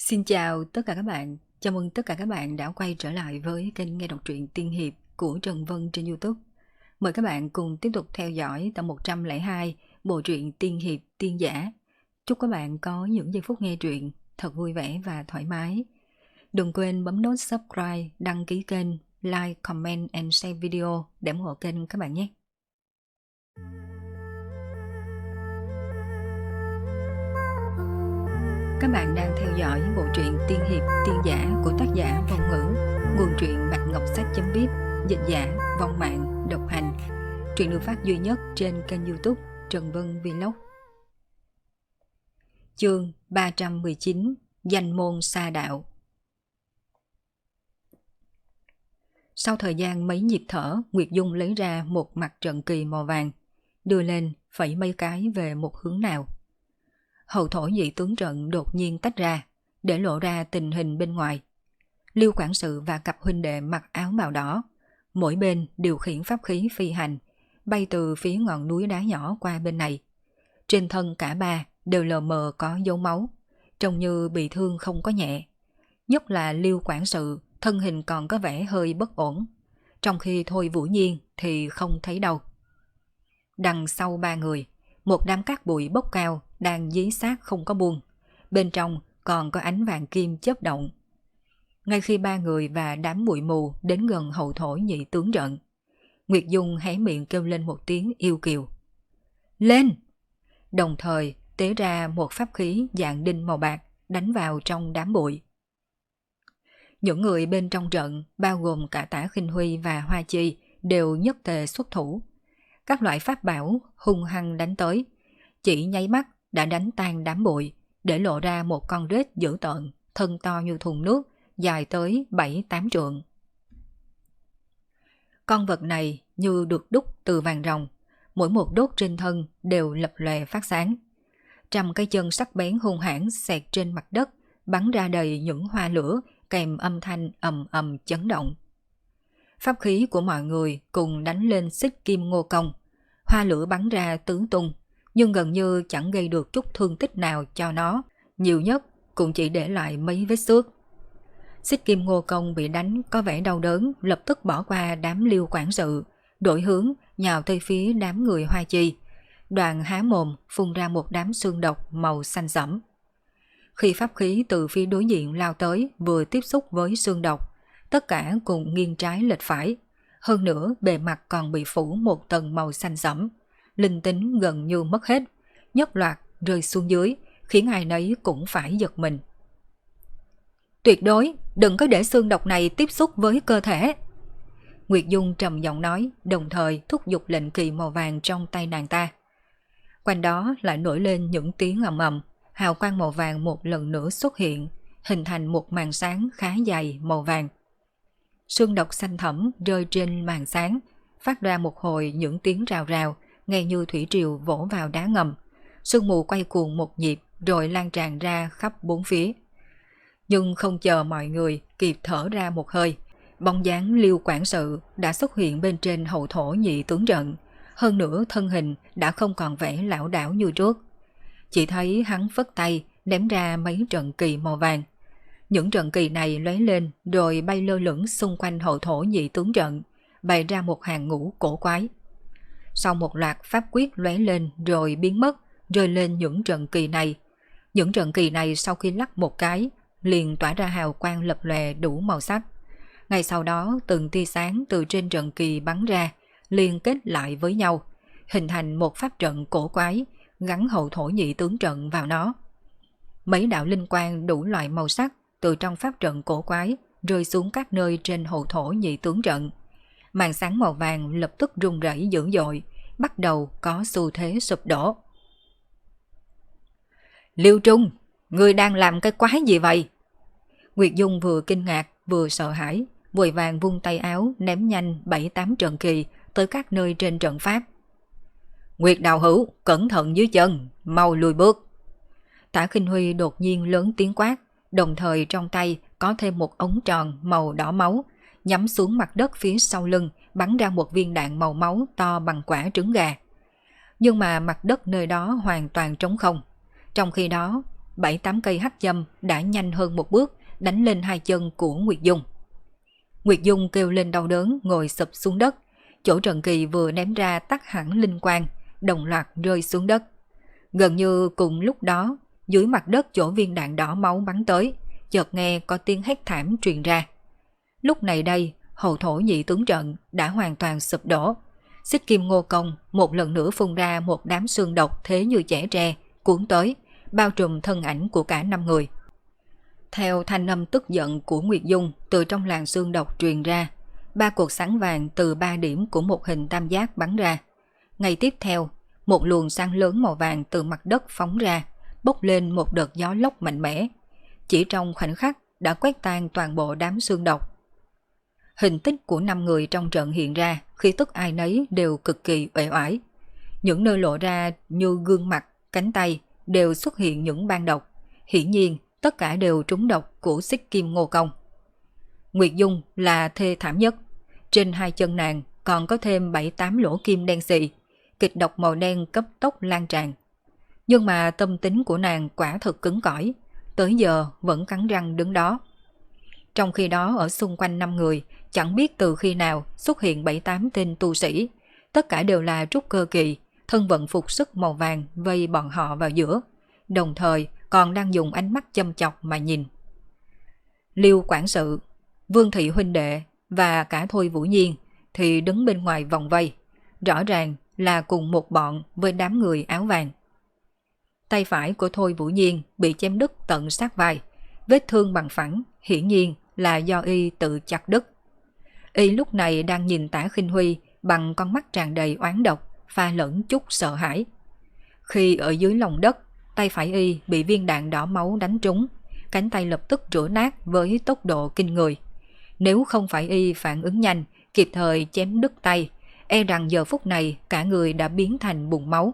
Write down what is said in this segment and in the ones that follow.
Xin chào tất cả các bạn, chào mừng tất cả các bạn đã quay trở lại với kênh nghe đọc truyện tiên hiệp của Trần Vân trên YouTube. Mời các bạn cùng tiếp tục theo dõi tập 102 bộ truyện tiên hiệp tiên giả. Chúc các bạn có những giây phút nghe truyện thật vui vẻ và thoải mái. Đừng quên bấm nút subscribe, đăng ký kênh, like, comment and share video để ủng hộ kênh các bạn nhé. Các bạn đang theo dõi bộ truyện tiên hiệp tiên giả của tác giả Vong Ngữ, nguồn truyện Bạch Ngọc Sách.vip, dịch giả Vong Mạng độc hành. Truyện được phát duy nhất trên kênh YouTube Trần Vân Vlog. Chương 319: Danh môn sa đạo. Sau thời gian mấy nhịp thở, Nguyệt Dung lấy ra một mặt trận kỳ màu vàng, đưa lên phẩy mấy cái về một hướng nào. Hậu thổ dị tướng trận đột nhiên tách ra, để lộ ra tình hình bên ngoài. Lưu quản sự và cặp huynh đệ mặc áo màu đỏ, mỗi bên điều khiển pháp khí phi hành, bay từ phía ngọn núi đá nhỏ qua bên này. Trên thân cả ba đều lờ mờ có dấu máu, trông như bị thương không có nhẹ. Nhất là Lưu quản sự, thân hình còn có vẻ hơi bất ổn, trong khi Thôi Vũ Nhiên thì không thấy đâu. Đằng sau ba người, một đám cát bụi bốc cao đang dí sát không có buông, bên trong còn có ánh vàng kim chớp động. Ngay khi ba người và đám bụi mù đến gần hậu thổ nhị tướng trận, Nguyệt Dung hé miệng kêu lên một tiếng yêu kiều. Lên! Đồng thời tế ra một pháp khí dạng đinh màu bạc đánh vào trong đám bụi. Những người bên trong trận, bao gồm cả Tả Khinh Huy và Hoa Chi, đều nhất tề xuất thủ. Các loại pháp bảo hung hăng đánh tới, chỉ nháy mắt đã đánh tan đám bụi, để lộ ra một con rết dữ tợn, thân to như thùng nước, dài tới 7-8 trượng. Con vật này như được đúc từ vàng ròng, mỗi một đốt trên thân đều lập lòe phát sáng. Trăm cái chân sắc bén hung hãn xẹt trên mặt đất, bắn ra đầy những hoa lửa kèm âm thanh ầm ầm chấn động. Pháp khí của mọi người cùng đánh lên xích kim ngô công, hoa lửa bắn ra tứ tung, nhưng gần như chẳng gây được chút thương tích nào cho nó, nhiều nhất cũng chỉ để lại mấy vết xước. Xích kim ngô công bị đánh có vẻ đau đớn, lập tức bỏ qua đám Lưu quản sự, đổi hướng nhào tới phía đám người Hoa Chi, đoàn há mồm phun ra một đám xương độc màu xanh sẫm. Khi pháp khí từ phía đối diện lao tới vừa tiếp xúc với xương độc, tất cả cùng nghiêng trái lệch phải, hơn nữa bề mặt còn bị phủ một tầng màu xanh sẫm, linh tính gần như mất hết, nhất loạt rơi xuống dưới, khiến ai nấy cũng phải giật mình. Tuyệt đối đừng có để xương độc này tiếp xúc với cơ thể. Nguyệt Dung trầm giọng nói, đồng thời thúc giục lệnh kỳ màu vàng trong tay nàng ta. Quanh đó lại nổi lên những tiếng ầm ầm, hào quang màu vàng một lần nữa xuất hiện, hình thành một màn sáng khá dài màu vàng. Xương độc xanh thẫm rơi trên màn sáng, phát ra một hồi những tiếng rào rào, nghe như thủy triều vỗ vào đá ngầm. Sương mù quay cuồng một nhịp rồi lan tràn ra khắp bốn phía. Nhưng không chờ mọi người kịp thở ra một hơi, bóng dáng Lưu quản sự đã xuất hiện bên trên hậu thổ nhị tướng trận, hơn nữa thân hình đã không còn vẻ lảo đảo như trước. Chỉ thấy hắn phất tay ném ra mấy trận kỳ màu vàng. Những trận kỳ này lóe lên rồi bay lơ lửng xung quanh hậu thổ nhị tướng trận, bày ra một hàng ngũ cổ quái. Sau một loạt pháp quyết lóe lên rồi biến mất, rơi lên những trận kỳ này. Những trận kỳ này sau khi lắc một cái, liền tỏa ra hào quang lập lòe đủ màu sắc. Ngay sau đó từng tia sáng từ trên trận kỳ bắn ra, liên kết lại với nhau, hình thành một pháp trận cổ quái, gắn hậu thổ nhị tướng trận vào nó. Mấy đạo linh quang đủ loại màu sắc từ trong pháp trận cổ quái rơi xuống các nơi trên hậu thổ nhị tướng trận. Màn sáng màu vàng lập tức rung rẩy dữ dội, bắt đầu có xu thế sụp đổ. Liêu Trung, ngươi đang làm cái quái gì vậy? Nguyệt Dung vừa kinh ngạc vừa sợ hãi, vội vàng vung tay áo ném nhanh 7-8 trận kỳ tới các nơi trên trận pháp. Nguyệt Đào Hữu, cẩn thận dưới chân, mau lùi bước. Tả Khinh Huy đột nhiên lớn tiếng quát, đồng thời trong tay có thêm một ống tròn màu đỏ máu, nhắm xuống mặt đất phía sau lưng, bắn ra một viên đạn màu máu to bằng quả trứng gà. Nhưng mà mặt đất nơi đó hoàn toàn trống không. Trong khi đó, 7-8 cây hắc châm đã nhanh hơn một bước đánh lên hai chân của Nguyệt Dung. Nguyệt Dung kêu lên đau đớn ngồi sụp xuống đất, chỗ Trần Kỳ vừa ném ra tắt hẳn linh quang, đồng loạt rơi xuống đất. Gần như cùng lúc đó, dưới mặt đất chỗ viên đạn đỏ máu bắn tới, chợt nghe có tiếng hét thảm truyền ra. Lúc này đây, hậu thổ nhị tướng trận đã hoàn toàn sụp đổ. Xích Kim Ngô Công một lần nữa phun ra một đám xương độc thế như chẻ tre, cuốn tới, bao trùm thân ảnh của cả 5 người. Theo thanh âm tức giận của Nguyệt Dung từ trong làn xương độc truyền ra, 3 cột sáng vàng từ 3 điểm của một hình tam giác bắn ra. Ngay tiếp theo, một luồng sáng lớn màu vàng từ mặt đất phóng ra, bốc lên một đợt gió lốc mạnh mẽ. Chỉ trong khoảnh khắc đã quét tan toàn bộ đám xương độc. Hình tích của 5 người trong trận hiện ra, khi tức ai nấy đều cực kỳ uể oải. Những nơi lộ ra như gương mặt, cánh tay đều xuất hiện những ban độc. Hiển nhiên, tất cả đều trúng độc của Xích Kim Ngô Công. Nguyệt Dung là thê thảm nhất. Trên hai chân nàng còn có thêm 7-8 lỗ kim đen xì, kịch độc màu đen cấp tốc lan tràn. Nhưng mà tâm tính của nàng quả thực cứng cỏi, tới giờ vẫn cắn răng đứng đó. Trong khi đó ở xung quanh 5 người, chẳng biết từ khi nào xuất hiện 7-8 tên tu sĩ, tất cả đều là trúc cơ kỳ, thân vận phục sức màu vàng vây bọn họ vào giữa, đồng thời còn đang dùng ánh mắt châm chọc mà nhìn. Liêu quản sự, Vương thị huynh đệ và cả Thôi Vũ Nhiên thì đứng bên ngoài vòng vây, rõ ràng là cùng một bọn với đám người áo vàng. Tay phải của Thôi Vũ Nhiên bị chém đứt tận sát vai, vết thương bằng phẳng, hiển nhiên là do y tự chặt đứt. Y lúc này đang nhìn Tả Khinh Huy bằng con mắt tràn đầy oán độc, pha lẫn chút sợ hãi. Khi ở dưới lòng đất, tay phải y bị viên đạn đỏ máu đánh trúng, cánh tay lập tức rửa nát với tốc độ kinh người. Nếu không phải y phản ứng nhanh, kịp thời chém đứt tay, e rằng giờ phút này cả người đã biến thành bùn máu.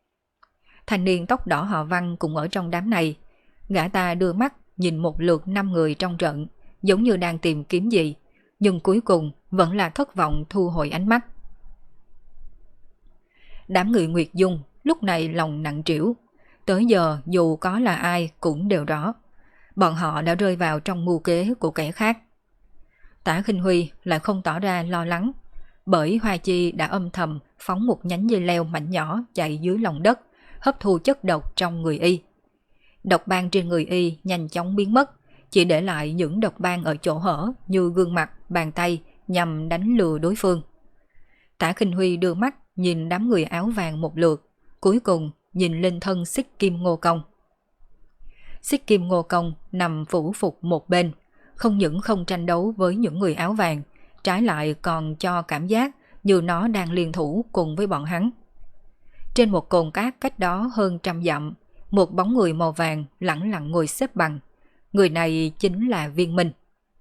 Thanh niên tóc đỏ họ Văn cũng ở trong đám này. Gã ta đưa mắt nhìn một lượt 5 người trong trận, giống như đang tìm kiếm gì, nhưng cuối cùng vẫn là thất vọng thu hồi ánh mắt. Đám người Nguyệt Dung lúc này lòng nặng trĩu. Tới giờ dù có là ai cũng đều rõ, bọn họ đã rơi vào trong mưu kế của kẻ khác. Tả Khinh Huy lại không tỏ ra lo lắng, bởi Hoa Chi đã âm thầm phóng một nhánh dây leo mảnh nhỏ chạy dưới lòng đất, hấp thu chất độc trong người y. Độc ban trên người y nhanh chóng biến mất, chỉ để lại những độc ban ở chỗ hở như gương mặt, bàn tay nhằm đánh lừa đối phương. Tả Khinh Huy đưa mắt nhìn đám người áo vàng một lượt, cuối cùng nhìn lên thân Xích Kim Ngô Công. Xích Kim Ngô Công nằm phủ phục một bên, không những không tranh đấu với những người áo vàng, trái lại còn cho cảm giác như nó đang liên thủ cùng với bọn hắn. Trên một cồn cát cách đó hơn 100 dặm, một bóng người màu vàng lẳng lặng ngồi xếp bằng. Người này chính là Viên Minh.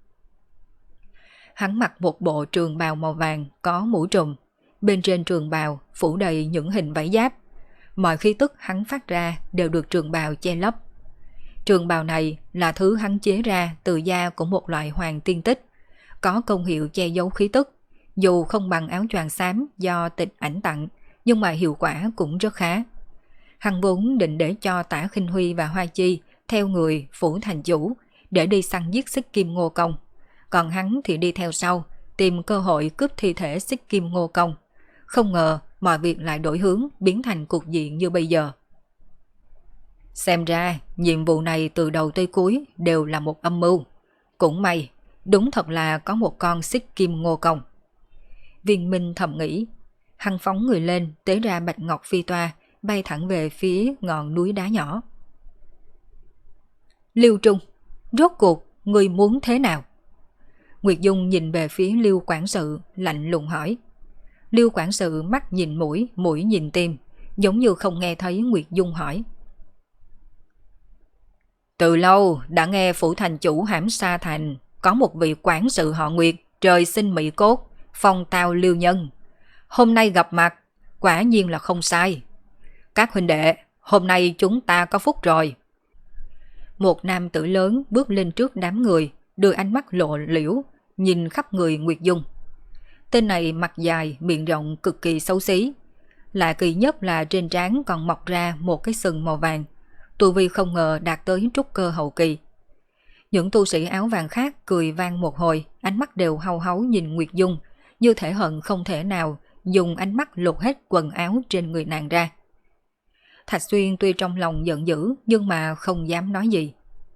Hắn mặc một bộ trường bào màu vàng có mũ trùm, bên trên trường bào phủ đầy những hình vảy giáp. Mọi khí tức hắn phát ra đều được trường bào che lấp. Trường bào này là thứ hắn chế ra từ da của một loại hoàng tiên tích, có công hiệu che giấu khí tức. Dù không bằng áo choàng xám do Tịch Ảnh tặng, nhưng mà hiệu quả cũng rất khá. Hắn vốn định để cho Tả Khinh Huy và Hoa Chi theo người phủ thành chủ để đi săn giết Xích Kim Ngô Công, còn hắn thì đi theo sau tìm cơ hội cướp thi thể Xích Kim Ngô Công. Không ngờ mọi việc lại đổi hướng, biến thành cục diện như bây giờ. Xem ra nhiệm vụ này từ đầu tới cuối đều là một âm mưu. Cũng may, đúng thật là có một con Xích Kim Ngô Công. Viên Minh thầm nghĩ. Hắn phóng người lên, tế ra bạch ngọc phi toa, bay thẳng về phía ngọn núi đá nhỏ. Liêu Trung, rốt cuộc người muốn thế nào? Nguyệt Dung nhìn về phía Liêu quản sự, lạnh lùng hỏi. Liêu quản sự mắt nhìn mũi, mũi nhìn tim, giống như không nghe thấy Nguyệt Dung hỏi. Từ lâu đã nghe phủ thành chủ Hãm Sa Thành có một vị quản sự họ Nguyệt, trời sinh mỹ cốt, phong tao liêu nhân. Hôm nay gặp mặt, quả nhiên là không sai. Các huynh đệ, hôm nay chúng ta có phúc rồi. Một nam tử lớn bước lên trước đám người, đưa ánh mắt lộ liễu, nhìn khắp người Nguyệt Dung. Tên này mặt dài, miệng rộng cực kỳ xấu xí. Lạ kỳ nhất là trên trán còn mọc ra một cái sừng màu vàng. tu vi không ngờ đạt tới trúc cơ hậu kỳ. Những tu sĩ áo vàng khác cười vang một hồi, ánh mắt đều hau háu nhìn Nguyệt Dung, như thể hận không thể nào dùng ánh mắt lột hết quần áo trên người nàng ra. Thạch Xuyên tuy trong lòng giận dữ nhưng mà không dám nói gì.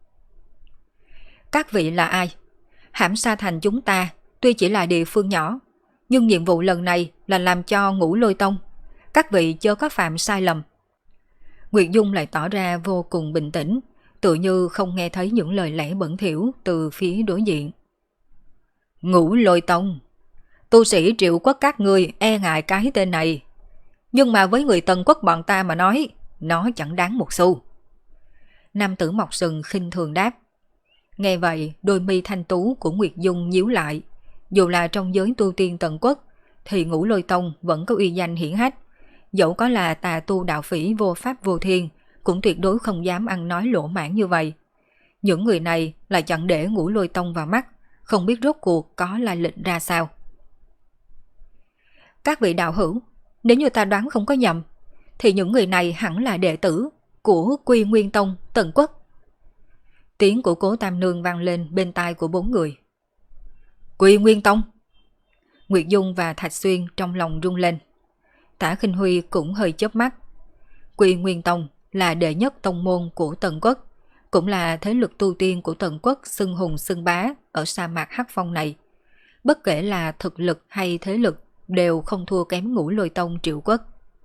Các vị là ai? Hãm Sa Thành chúng ta tuy chỉ là địa phương nhỏ, nhưng nhiệm vụ lần này là làm cho Ngũ Lôi Tông. Các vị chớ có phạm sai lầm. Nguyệt Dung lại tỏ ra vô cùng bình tĩnh, tự như không nghe thấy những lời lẽ bẩn thỉu từ phía đối diện. Ngũ Lôi Tông, tu sĩ Triệu Quốc các ngươi e ngại cái tên này, nhưng mà với người Tần Quốc bọn ta mà nói, nó chẳng đáng một xu. Nam tử Mộc Sừng khinh thường đáp. Nghe vậy, đôi mi thanh tú của Nguyệt Dung nhíu lại. Dù là trong giới tu tiên Tần Quốc, thì Ngũ Lôi Tông vẫn có uy danh hiển hách. Dẫu có là tà tu đạo phỉ vô pháp vô thiên, cũng tuyệt đối không dám ăn nói lỗ mãn như vậy. Những người này lại chẳng để Ngũ Lôi Tông vào mắt, không biết rốt cuộc có lai lịch ra sao. Các vị đạo hữu, nếu như ta đoán không có nhầm, thì những người này hẳn là đệ tử của Quy Nguyên Tông Tần Quốc. Tiếng của Cố Tam Nương vang lên bên tai của bốn người. Quy Nguyên Tông. Nguyệt Dung và Thạch Xuyên trong lòng rung lên. Tả Khinh Huy cũng hơi chớp mắt. Quy Nguyên Tông là đệ nhất tông môn của Tần Quốc, cũng là thế lực tu tiên của Tần Quốc xưng hùng xưng bá ở sa mạc Hắc Phong này. Bất kể là thực lực hay thế lực đều không thua kém Ngũ Lôi Tông Triệu Quốc.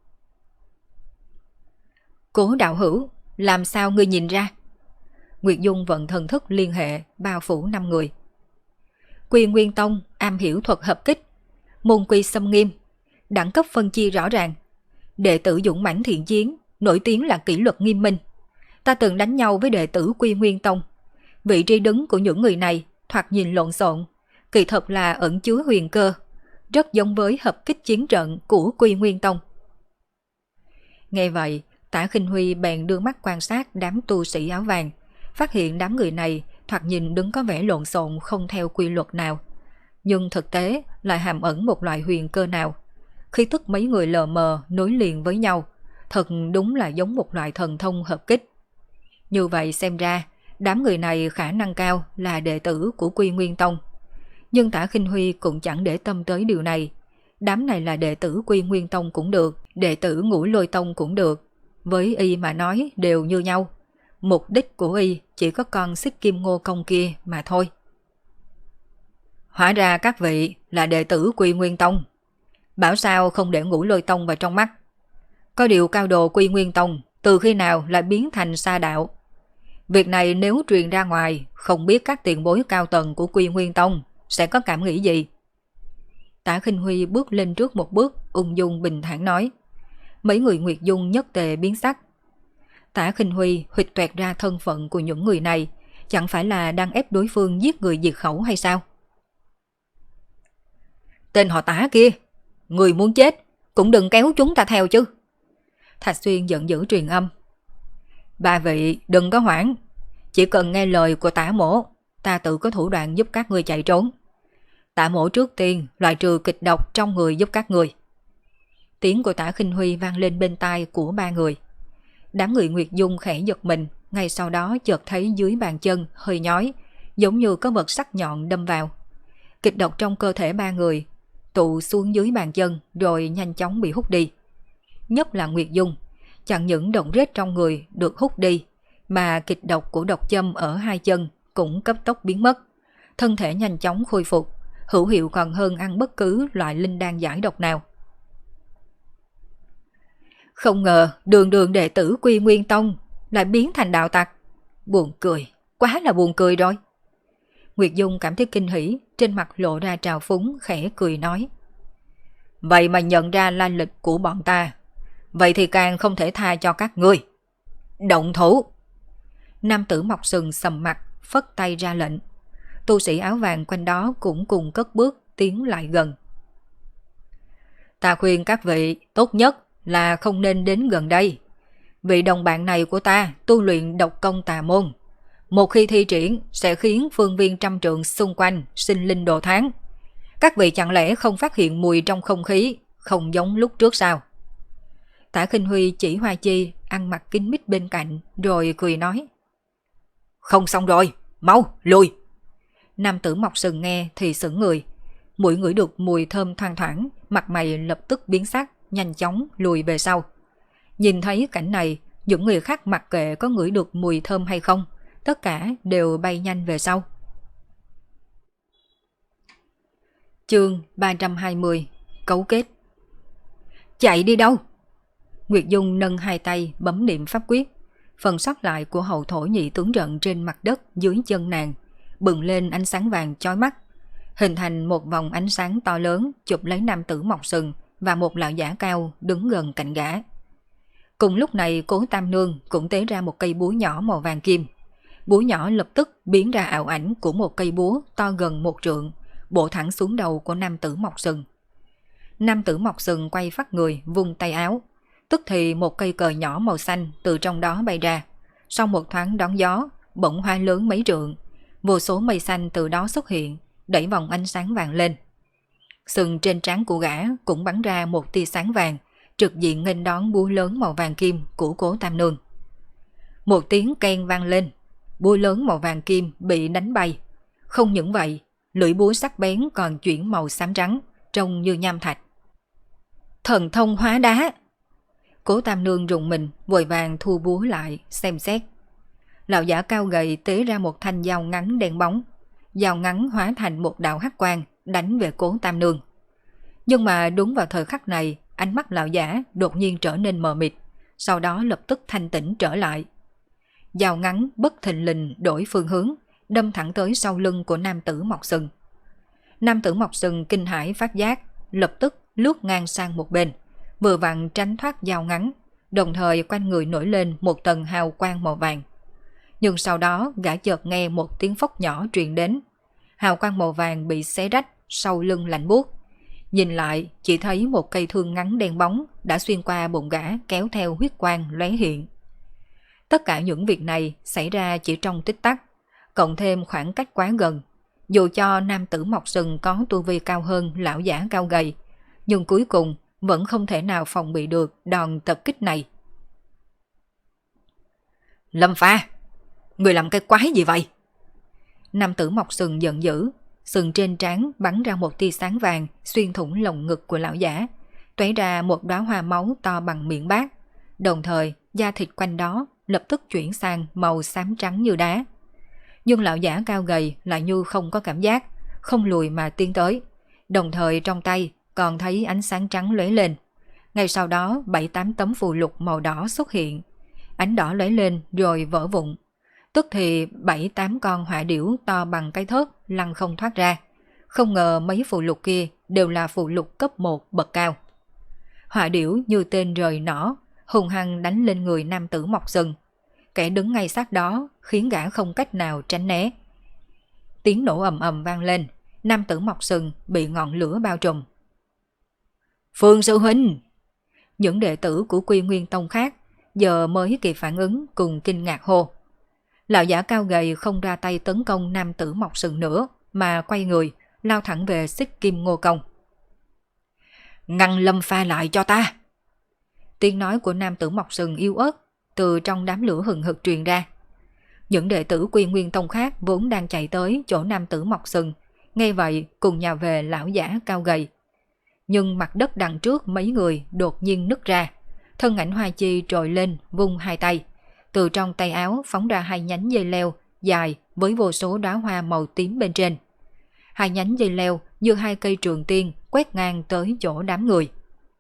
Cố đạo hữu, làm sao ngươi nhìn ra? Nguyệt Dung vận thần thức liên hệ bao phủ 5 người. Quy Nguyên Tông am hiểu thuật hợp kích, môn quy xâm nghiêm, đẳng cấp phân chia rõ ràng, đệ tử dũng mãnh thiện chiến, nổi tiếng là kỷ luật nghiêm minh. Ta từng đánh nhau với đệ tử Quy Nguyên Tông. Vị trí đứng của những người này thoạt nhìn lộn xộn, kỳ thật là ẩn chứa huyền cơ, rất giống với hợp kích chiến trận của Quy Nguyên Tông. Nghe vậy, Tả Khinh Huy bèn đưa mắt quan sát đám tu sĩ áo vàng, phát hiện đám người này thoạt nhìn đứng có vẻ lộn xộn không theo quy luật nào, nhưng thực tế lại hàm ẩn một loại huyền cơ nào. Khí tức mấy người lờ mờ nối liền với nhau, thật đúng là giống một loại thần thông hợp kích. Như vậy xem ra, đám người này khả năng cao là đệ tử của Quy Nguyên Tông. Nhưng Tả Khinh Huy cũng chẳng để tâm tới điều này. Đám này là đệ tử Quy Nguyên Tông cũng được, đệ tử Ngũ Lôi Tông cũng được. Với y mà nói đều như nhau. Mục đích của y chỉ có con Xích Kim Ngô Công kia mà thôi. Hóa ra các vị là đệ tử Quy Nguyên Tông. Bảo sao không để Ngũ Lôi Tông vào trong mắt. Có điều cao đồ Quy Nguyên Tông từ khi nào lại biến thành sa đạo. Việc này nếu truyền ra ngoài, không biết các tiền bối cao tầng của Quy Nguyên Tông sẽ có cảm nghĩ gì. Tả Khinh Huy bước lên trước một bước, ung dung bình thản nói. Mấy người Nguyệt Dung nhất tề biến sắc. Tả Khinh Huy huỵch toẹt ra thân phận của những người này, chẳng phải là đang ép đối phương giết người diệt khẩu hay sao? Tên họ Tả kia, người muốn chết cũng đừng kéo chúng ta theo chứ. Thạch Xuyên giận dữ truyền âm. Ba vị đừng có hoảng, chỉ cần nghe lời của Tả mỗ, ta tự có thủ đoạn giúp các ngươi chạy trốn. Tả mỗ trước tiên loại trừ kịch độc trong người giúp các ngươi. Tiếng của Tả Khinh Huy vang lên bên tai của ba người. Đám người Nguyệt Dung khẽ giật mình, ngay sau đó chợt thấy dưới bàn chân hơi nhói, giống như có vật sắc nhọn đâm vào. Kịch độc trong cơ thể ba người tụ xuống dưới bàn chân rồi nhanh chóng bị hút đi. Nhất là Nguyệt Dung, chẳng những độc rết trong người được hút đi, mà kịch độc của độc châm ở hai chân cũng cấp tốc biến mất. Thân thể nhanh chóng khôi phục, hữu hiệu còn hơn ăn bất cứ loại linh đan giải độc nào. Không ngờ đường đường đệ tử Quy Nguyên Tông lại biến thành đạo tặc. Buồn cười, quá là buồn cười rồi. Nguyệt Dung cảm thấy kinh hỉ, trên mặt lộ ra trào phúng, khẽ cười nói. Vậy mà nhận ra lai lịch của bọn ta, vậy thì càng không thể tha cho các ngươi. Động thủ! Nam tử Mộc Sừng sầm mặt, phất tay ra lệnh. Tu sĩ áo vàng quanh đó cũng cùng cất bước tiến lại gần. Ta khuyên các vị tốt nhất là không nên đến gần đây. Vị đồng bạn này của ta tu luyện độc công tà môn, một khi thi triển sẽ khiến phương viên trăm trượng xung quanh sinh linh đồ thán. Các vị chẳng lẽ không phát hiện mùi trong không khí không giống lúc trước sao? Tả Khinh Huy chỉ Hoa Chi ăn mặc kín mít bên cạnh, rồi cười nói. Không xong rồi, mau, lùi. Nam tử mọc sừng nghe thì sững người. Mũi ngửi được mùi thơm thoang thoảng, mặt mày lập tức biến sắc, nhanh chóng lùi về sau. Nhìn thấy cảnh này, những người khác mặc kệ có ngửi được mùi thơm hay không, tất cả đều bay nhanh về sau. Chương 320 Cấu kết. Chạy đi đâu? Nguyệt Dung nâng hai tay bấm niệm pháp quyết. Phần sót lại của hậu thổ nhị tướng trận trên mặt đất dưới chân nàng bừng lên ánh sáng vàng chói mắt, hình thành một vòng ánh sáng to lớn chụp lấy nam tử mọc sừng và một lão giả cao đứng gần cạnh gã. Cùng lúc này Cố Tam Nương cũng tế ra một cây búa nhỏ màu vàng kim. Búa nhỏ lập tức biến ra ảo ảnh của một cây búa to gần 1 trượng, bổ thẳng xuống đầu của nam tử mọc sừng. Nam tử mọc sừng quay phát người vung tay áo, tức thì một cây cờ nhỏ màu xanh từ trong đó bay ra. Sau một thoáng đón gió, bỗng hoa lớn mấy trượng, vô số mây xanh từ đó xuất hiện, đẩy vòng ánh sáng vàng lên. Sừng trên trán của gã cũng bắn ra một tia sáng vàng, trực diện nghênh đón búa lớn màu vàng kim của Cố Tam Nương. Một tiếng keng vang lên, búa lớn màu vàng kim bị đánh bay. Không những vậy, lưỡi búa sắc bén còn chuyển màu xám trắng, trông như nham thạch. Thần thông hóa đá! Cố Tam Nương rùng mình, vội vàng thu búa lại, xem xét. Lão giả cao gầy tế ra một thanh dao ngắn đen bóng. Dao ngắn hóa thành một đạo hắc quang, đánh về Cố Tam Nương. Nhưng mà đúng vào thời khắc này, ánh mắt lão giả đột nhiên trở nên mờ mịt, sau đó lập tức thanh tĩnh trở lại. Dao ngắn bất thình lình đổi phương hướng, đâm thẳng tới sau lưng của nam tử mọc sừng. Nam tử mọc sừng kinh hãi phát giác, lập tức lướt ngang sang một bên, vừa vặn tránh thoát dao ngắn, đồng thời quanh người nổi lên một tầng hào quang màu vàng. Nhưng sau đó gã chợt nghe một tiếng phốc nhỏ truyền đến. Hào quang màu vàng bị xé rách, sau lưng lạnh buốt. Nhìn lại chỉ thấy một cây thương ngắn đen bóng đã xuyên qua bụng gã, kéo theo huyết quang lóe hiện. Tất cả những việc này xảy ra chỉ trong tích tắc, cộng thêm khoảng cách quá gần. Dù cho nam tử mọc sừng có tu vi cao hơn lão giả cao gầy, nhưng cuối cùng vẫn không thể nào phòng bị được đòn tập kích này. Lâm Pha, người làm cái quái gì vậy? Nam tử mọc sừng giận dữ, sừng trên trán bắn ra một tia sáng vàng xuyên thủng lồng ngực của lão giả, tóe ra một đóa hoa máu to bằng miệng bát, đồng thời da thịt quanh đó lập tức chuyển sang màu xám trắng như đá. Nhưng lão giả cao gầy lại như không có cảm giác, không lùi mà tiến tới, đồng thời trong tay còn thấy ánh sáng trắng lóe lên. Ngay sau đó 7-8 tấm phù lục màu đỏ xuất hiện, ánh đỏ lóe lên rồi vỡ vụn. Tức thì 7-8 con hỏa điểu to bằng cái thớt lăn không thoát ra. Không ngờ mấy phù lục kia đều là phù lục cấp 1 bậc cao. Hỏa điểu như tên rời nỏ, hùng hăng đánh lên người nam tử mọc sừng. Kẻ đứng ngay sát đó khiến gã không cách nào tránh né. Tiếng nổ ầm ầm vang lên, nam tử mọc sừng bị ngọn lửa bao trùm. Phương sư huynh! Những đệ tử của Quy Nguyên Tông khác giờ mới kịp phản ứng cùng kinh ngạc hô. Lão giả cao gầy không ra tay tấn công nam tử mọc sừng nữa, mà quay người lao thẳng về Xích Kim Ngô Công. Ngăn Lâm Pha lại cho ta! Tiếng nói của nam tử mọc sừng yếu ớt từ trong đám lửa hừng hực truyền ra. Những đệ tử Quy Nguyên Tông khác vốn đang chạy tới chỗ nam tử mọc sừng, nghe vậy cùng nhào về lão giả cao gầy. Nhưng mặt đất đằng trước mấy người đột nhiên nứt ra, thân ảnh Hoa Chi trồi lên vung hai tay, từ trong tay áo phóng ra hai nhánh dây leo dài với vô số đóa hoa màu tím bên trên. Hai nhánh dây leo như hai cây trường tiên quét ngang tới chỗ đám người.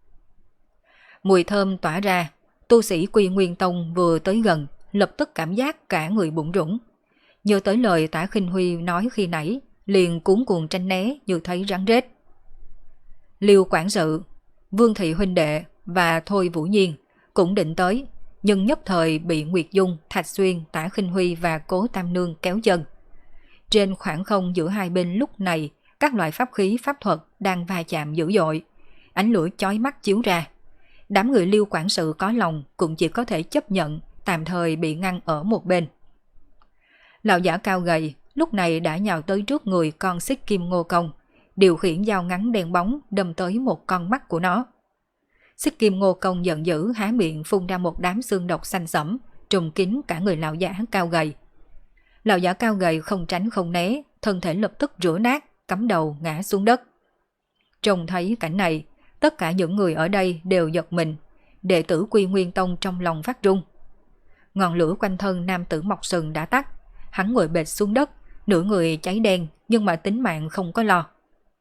Mùi thơm tỏa ra, tu sĩ Quy Nguyên Tông vừa tới gần, lập tức cảm giác cả người bủn rủn. Nhớ tới lời Tả Khinh Huy nói khi nãy, liền cuống cuồng tranh né như thấy rắn rết. Liêu quản sự, Vương Thị huynh đệ và Thôi Vũ Nhiên cũng định tới, nhưng nhất thời bị Nguyệt Dung, Thạch Xuyên, Tả Khinh Huy và Cố Tam Nương kéo chân. Trên khoảng không giữa hai bên lúc này, các loại pháp khí pháp thuật đang va chạm dữ dội, ánh lửa chói mắt chiếu ra. Đám người Liêu quản sự có lòng cũng chỉ có thể chấp nhận tạm thời bị ngăn ở một bên. Lão giả cao gầy lúc này đã nhào tới trước người con Xích Kim Ngô Công, điều khiển dao ngắn đen bóng đâm tới một con mắt của nó. Xích Kim Ngô Công giận dữ há miệng phun ra một đám xương độc xanh sẫm, trùm kín cả người lão giả cao gầy. Lão giả cao gầy không tránh không né, thân thể lập tức rửa nát, cắm đầu ngã xuống đất. Trông thấy cảnh này, tất cả những người ở đây đều giật mình, đệ tử Quy Nguyên Tông trong lòng phát run. Ngọn lửa quanh thân nam tử Mộc Sừng đã tắt, hắn ngồi bệt xuống đất, nửa người cháy đen nhưng mà tính mạng không có lo.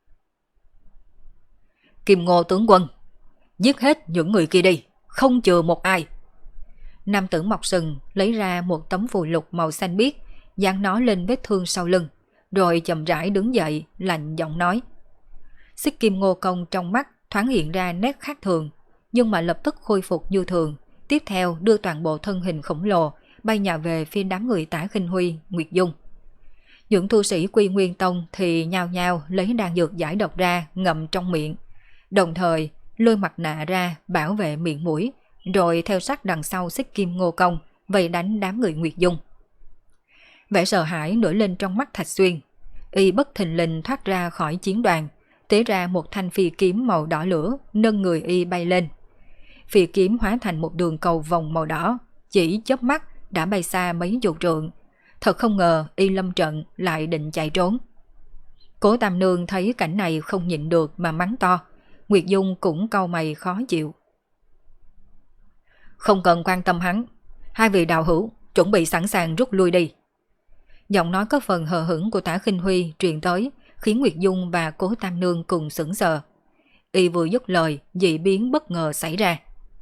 Kim Ngô tướng quân, giết hết những người kia đi, không chừa một ai. Nam tử Mộc Sừng lấy ra một tấm phù lục màu xanh biếc, dán nó lên vết thương sau lưng, rồi chậm rãi đứng dậy, lạnh giọng nói. Xích Kim Ngô Công trong mắt thoáng hiện ra nét khác thường, nhưng mà lập tức khôi phục như thường, tiếp theo đưa toàn bộ thân hình khổng lồ bay nhào về phía đám người Tả Khinh Huy, Nguyệt Dung. Những tu sĩ Quy Nguyên Tông thì nhao nhao lấy đan dược giải độc ra ngậm trong miệng, đồng thời lôi mặt nạ ra bảo vệ miệng mũi, rồi theo sát đằng sau Xích Kim Ngô Công vây đánh đám người Nguyệt Dung. Vẻ sợ hãi nổi lên trong mắt Thạch Xuyên, y bất thình lình thoát ra khỏi chiến đoàn, tế ra một thanh phi kiếm màu đỏ lửa nâng người y bay lên. Phi kiếm hóa thành một đường cầu vòng màu đỏ, chỉ chớp mắt đã bay xa mấy chục trượng. Thật không ngờ y lâm trận lại định chạy trốn. Cố Tam Nương thấy cảnh này không nhịn được mà mắng to. Nguyệt Dung cũng cau mày khó chịu. Không cần quan tâm hắn, hai vị đạo hữu chuẩn bị sẵn sàng rút lui đi. Giọng nói có phần hờ hững của Tả Khinh Huy truyền tới, khiến Nguyệt Dung và Cố Tam Nương cùng sững sờ. Y vừa dứt lời, dị biến bất ngờ xảy ra.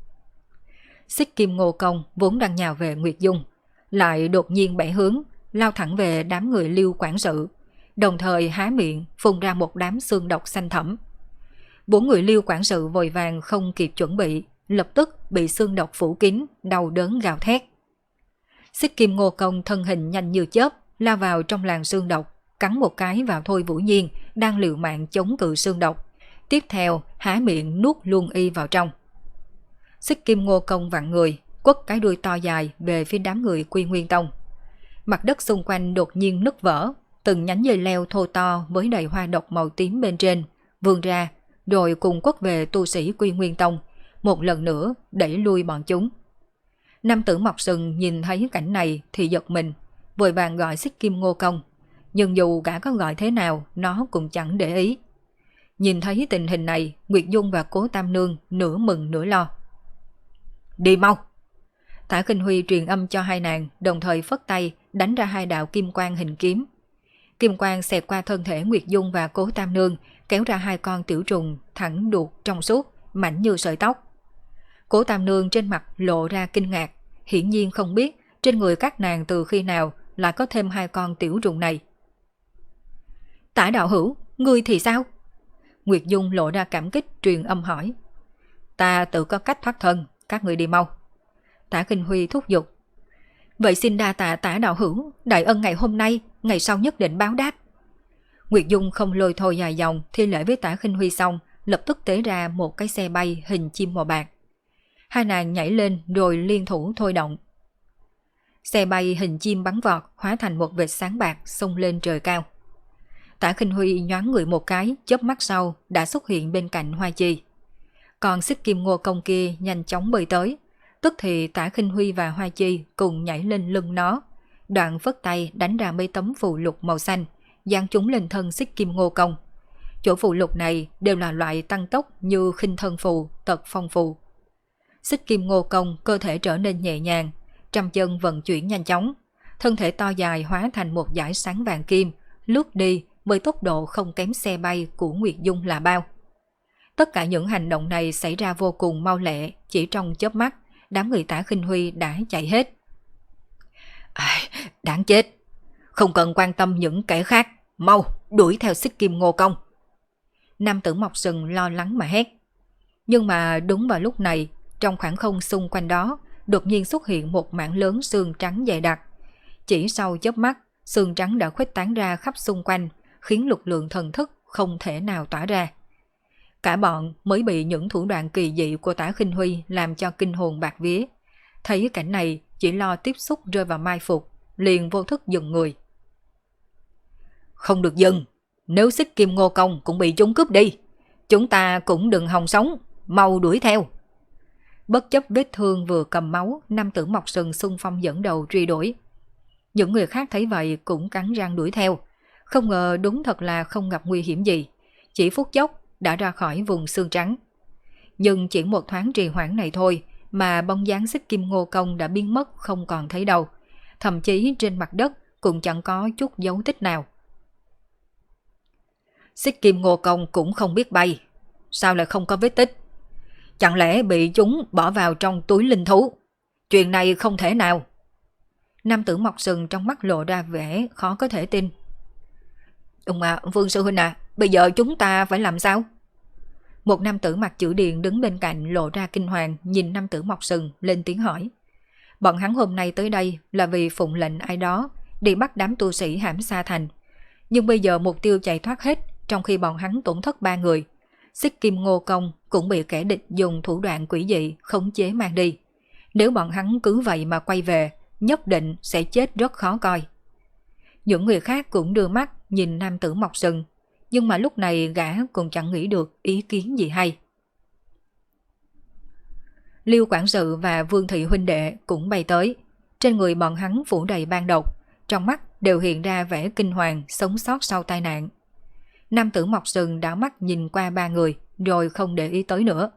Xích Kim Ngô Công vốn đang nhào về Nguyệt Dung, lại đột nhiên bẻ hướng, lao thẳng về đám người Lưu quản sự, đồng thời há miệng phun ra một đám xương độc xanh thẫm. Bốn người Lưu quản sự vội vàng không kịp chuẩn bị, lập tức bị xương độc phủ kín, đau đớn gào thét. Xích Kim Ngô Công thân hình nhanh như chớp, lao vào trong làn xương độc, cắn một cái vào Thôi Vũ Nhiên đang liều mạng chống cự xương độc, tiếp theo há miệng nuốt luôn y vào trong. Xích Kim Ngô Công vặn người, quất cái đuôi to dài về phía đám người Quy Nguyên Tông. Mặt đất xung quanh đột nhiên nứt vỡ, từng nhánh dây leo thô to với đầy hoa độc màu tím bên trên vươn ra, rồi cùng quất về tu sĩ Quy Nguyên Tông, một lần nữa đẩy lui bọn chúng. Nam tử Mộc Sừng nhìn thấy cảnh này thì giật mình, vội vàng gọi Xích Kim Ngô Công, nhưng dù gã có gọi thế nào nó cũng chẳng để ý. Nhìn thấy tình hình này, Nguyệt Dung và Cố Tam Nương nửa mừng nửa lo. Đi mau! Tả Khinh Huy truyền âm cho hai nàng, đồng thời phất tay đánh ra hai đạo kim quang hình kiếm. Kim quang xẹt qua thân thể Nguyệt Dung và Cố Tam Nương, kéo ra hai con tiểu trùng thẳng đuột trong suốt, mảnh như sợi tóc. Cố Tam Nương trên mặt lộ ra kinh ngạc, hiển nhiên không biết trên người các nàng từ khi nào lại có thêm hai con tiểu trùng này. Tả đạo hữu, ngươi thì sao? Nguyệt Dung lộ ra cảm kích truyền âm hỏi. Ta tự có cách thoát thân, các người đi mau. Tả Khinh Huy thúc giục. Vậy xin đa tạ Tả đạo hữu, đại ân ngày hôm nay, ngày sau nhất định báo đáp. Nguyệt Dung không lôi thôi dài dòng, thi lễ với Tả Khinh Huy xong, lập tức tế ra một cái xe bay hình chim màu bạc. Hai nàng nhảy lên rồi liên thủ thôi động. Xe bay hình chim bắn vọt hóa thành một vệt sáng bạc xông lên trời cao. Tả Khinh Huy nhoáng người một cái, chớp mắt sau đã xuất hiện bên cạnh Hoa Chi. Còn Xích Kim Ngô Công kia nhanh chóng bơi tới, tức thì Tả Khinh Huy và Hoa Chi cùng nhảy lên lưng nó, đoạn phất tay đánh ra mấy tấm phù lục màu xanh, dán chúng lên thân Xích Kim Ngô Công. Chỗ phù lục này đều là loại tăng tốc như khinh thân phù, tật phong phù. Xích Kim Ngô Công cơ thể trở nên nhẹ nhàng, trăm chân vận chuyển nhanh chóng, thân thể to dài hóa thành một dải sáng vàng kim, lướt đi với tốc độ không kém xe bay của Nguyệt Dung là bao. Tất cả những hành động này xảy ra vô cùng mau lẹ, chỉ trong chớp mắt, đám người Tả Khinh Huy đã chạy hết. Đáng chết! Không cần quan tâm những kẻ khác, mau đuổi theo Xích Kim Ngô Công. Nam tử Mộc Sừng lo lắng mà hét. Nhưng mà đúng vào lúc này, trong khoảng không xung quanh đó, đột nhiên xuất hiện một mảng lớn xương trắng dày đặc. Chỉ sau chớp mắt, xương trắng đã khuếch tán ra khắp xung quanh, khiến lực lượng thần thức không thể nào tỏa ra. Cả bọn mới bị những thủ đoạn kỳ dị của Tả Khinh Huy làm cho kinh hồn bạt vía. Thấy cảnh này, chỉ lo tiếp xúc rơi vào mai phục, liền vô thức dừng người. Không được dừng, nếu Xích Kim Ngô Công cũng bị chúng cướp đi, chúng ta cũng đừng hòng sống, mau đuổi theo, Bất chấp vết thương vừa cầm máu, nam tử mọc sừng xung phong dẫn đầu truy đuổi. Những người khác thấy vậy cũng cắn răng đuổi theo. Không ngờ đúng thật là không gặp nguy hiểm gì. Chỉ phút chốc đã ra khỏi vùng xương trắng. Nhưng chỉ một thoáng trì hoãn này thôi mà bóng dáng Xích Kim Ngô Công đã biến mất không còn thấy đâu. Thậm chí trên mặt đất cũng chẳng có chút dấu tích nào. Xích Kim Ngô Công cũng không biết bay. Sao lại không có vết tích? Chẳng lẽ bị chúng bỏ vào trong túi linh thú? Chuyện này không thể nào. Nam tử mọc sừng trong mắt lộ ra vẻ khó có thể tin. Vương sư huynh bây giờ chúng ta phải làm sao? Một nam tử mặc chữ điền đứng bên cạnh lộ ra kinh hoàng, nhìn nam tử mọc sừng lên tiếng hỏi. Bọn hắn hôm nay tới đây là vì phụng lệnh ai đó đi bắt đám tu sĩ hãm Sa Thành. Nhưng bây giờ mục tiêu chạy thoát hết, trong khi bọn hắn tổn thất 3 người. Xích Kim Ngô Công cũng bị kẻ địch dùng thủ đoạn quỷ dị khống chế mang đi. Nếu bọn hắn cứ vậy mà quay về, nhất định sẽ chết rất khó coi. Những người khác cũng đưa mắt nhìn nam tử mọc sừng, nhưng mà lúc này gã cũng chẳng nghĩ được ý kiến gì hay. Liêu quản sự và Vương thị huynh đệ cũng bay tới. Trên người bọn hắn phủ đầy ban độc, trong mắt đều hiện ra vẻ kinh hoàng sống sót sau tai nạn. Nam tử mọc sừng đảo mắt nhìn qua 3 người rồi không để ý tới nữa.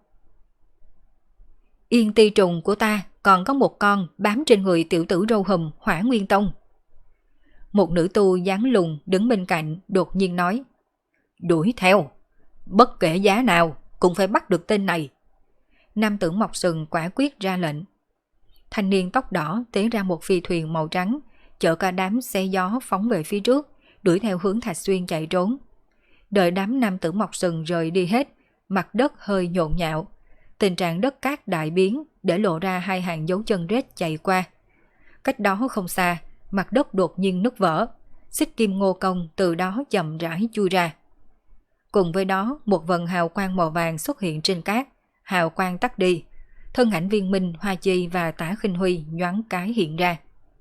Yên ti trùng của ta còn có một con bám trên người tiểu tử râu hùm Hỏa Nguyên Tông. Một nữ tu dáng lùn đứng bên cạnh đột nhiên nói. Đuổi theo, bất kể giá nào cũng phải bắt được tên này. Nam tử mọc sừng quả quyết ra lệnh. Thanh niên tóc đỏ tế ra một phi thuyền màu trắng, chở cả đám xe gió phóng về phía trước, đuổi theo hướng Thạch Xuyên chạy trốn. Đợi đám nam tử mọc sừng rời đi hết, mặt đất hơi nhộn nhạo. Tình trạng đất cát đại biến để lộ ra 2 hàng dấu chân rết chạy qua. Cách đó không xa, mặt đất đột nhiên nứt vỡ. Xích Kim Ngô Công từ đó chậm rãi chui ra. Cùng với đó, một vần hào quang màu vàng xuất hiện trên cát. Hào quang tắt đi, thân ảnh Viên Minh, Hoa Chi và Tả Khinh Huy nhoáng cái hiện ra.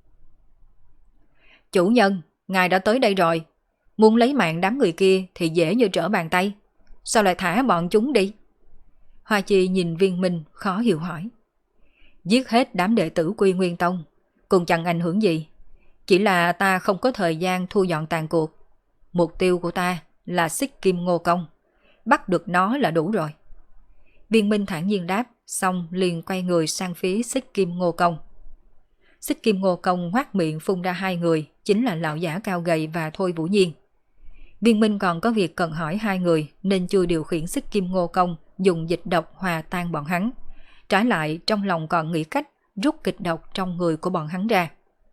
Chủ nhân, ngài đã tới đây rồi. Muốn lấy mạng đám người kia thì dễ như trở bàn tay. Sao lại thả bọn chúng đi? Hoa Chi nhìn Viên Minh khó hiểu hỏi. Giết hết đám đệ tử Quy Nguyên Tông cũng chẳng ảnh hưởng gì. Chỉ là ta không có thời gian thu dọn tàn cuộc. Mục tiêu của ta là Xích Kim Ngô Công. Bắt được nó là đủ rồi. Viên Minh thản nhiên đáp, xong liền quay người sang phía Xích Kim Ngô Công. Xích Kim Ngô Công hoác miệng phun ra 2 người, chính là lão giả cao gầy và Thôi Vũ Nhiên. Viên Minh còn có việc cần hỏi 2 người nên chưa điều khiển Xích Kim Ngô Công dùng dịch độc hòa tan bọn hắn. Trái lại trong lòng còn nghĩ cách rút kịch độc trong người của bọn hắn ra.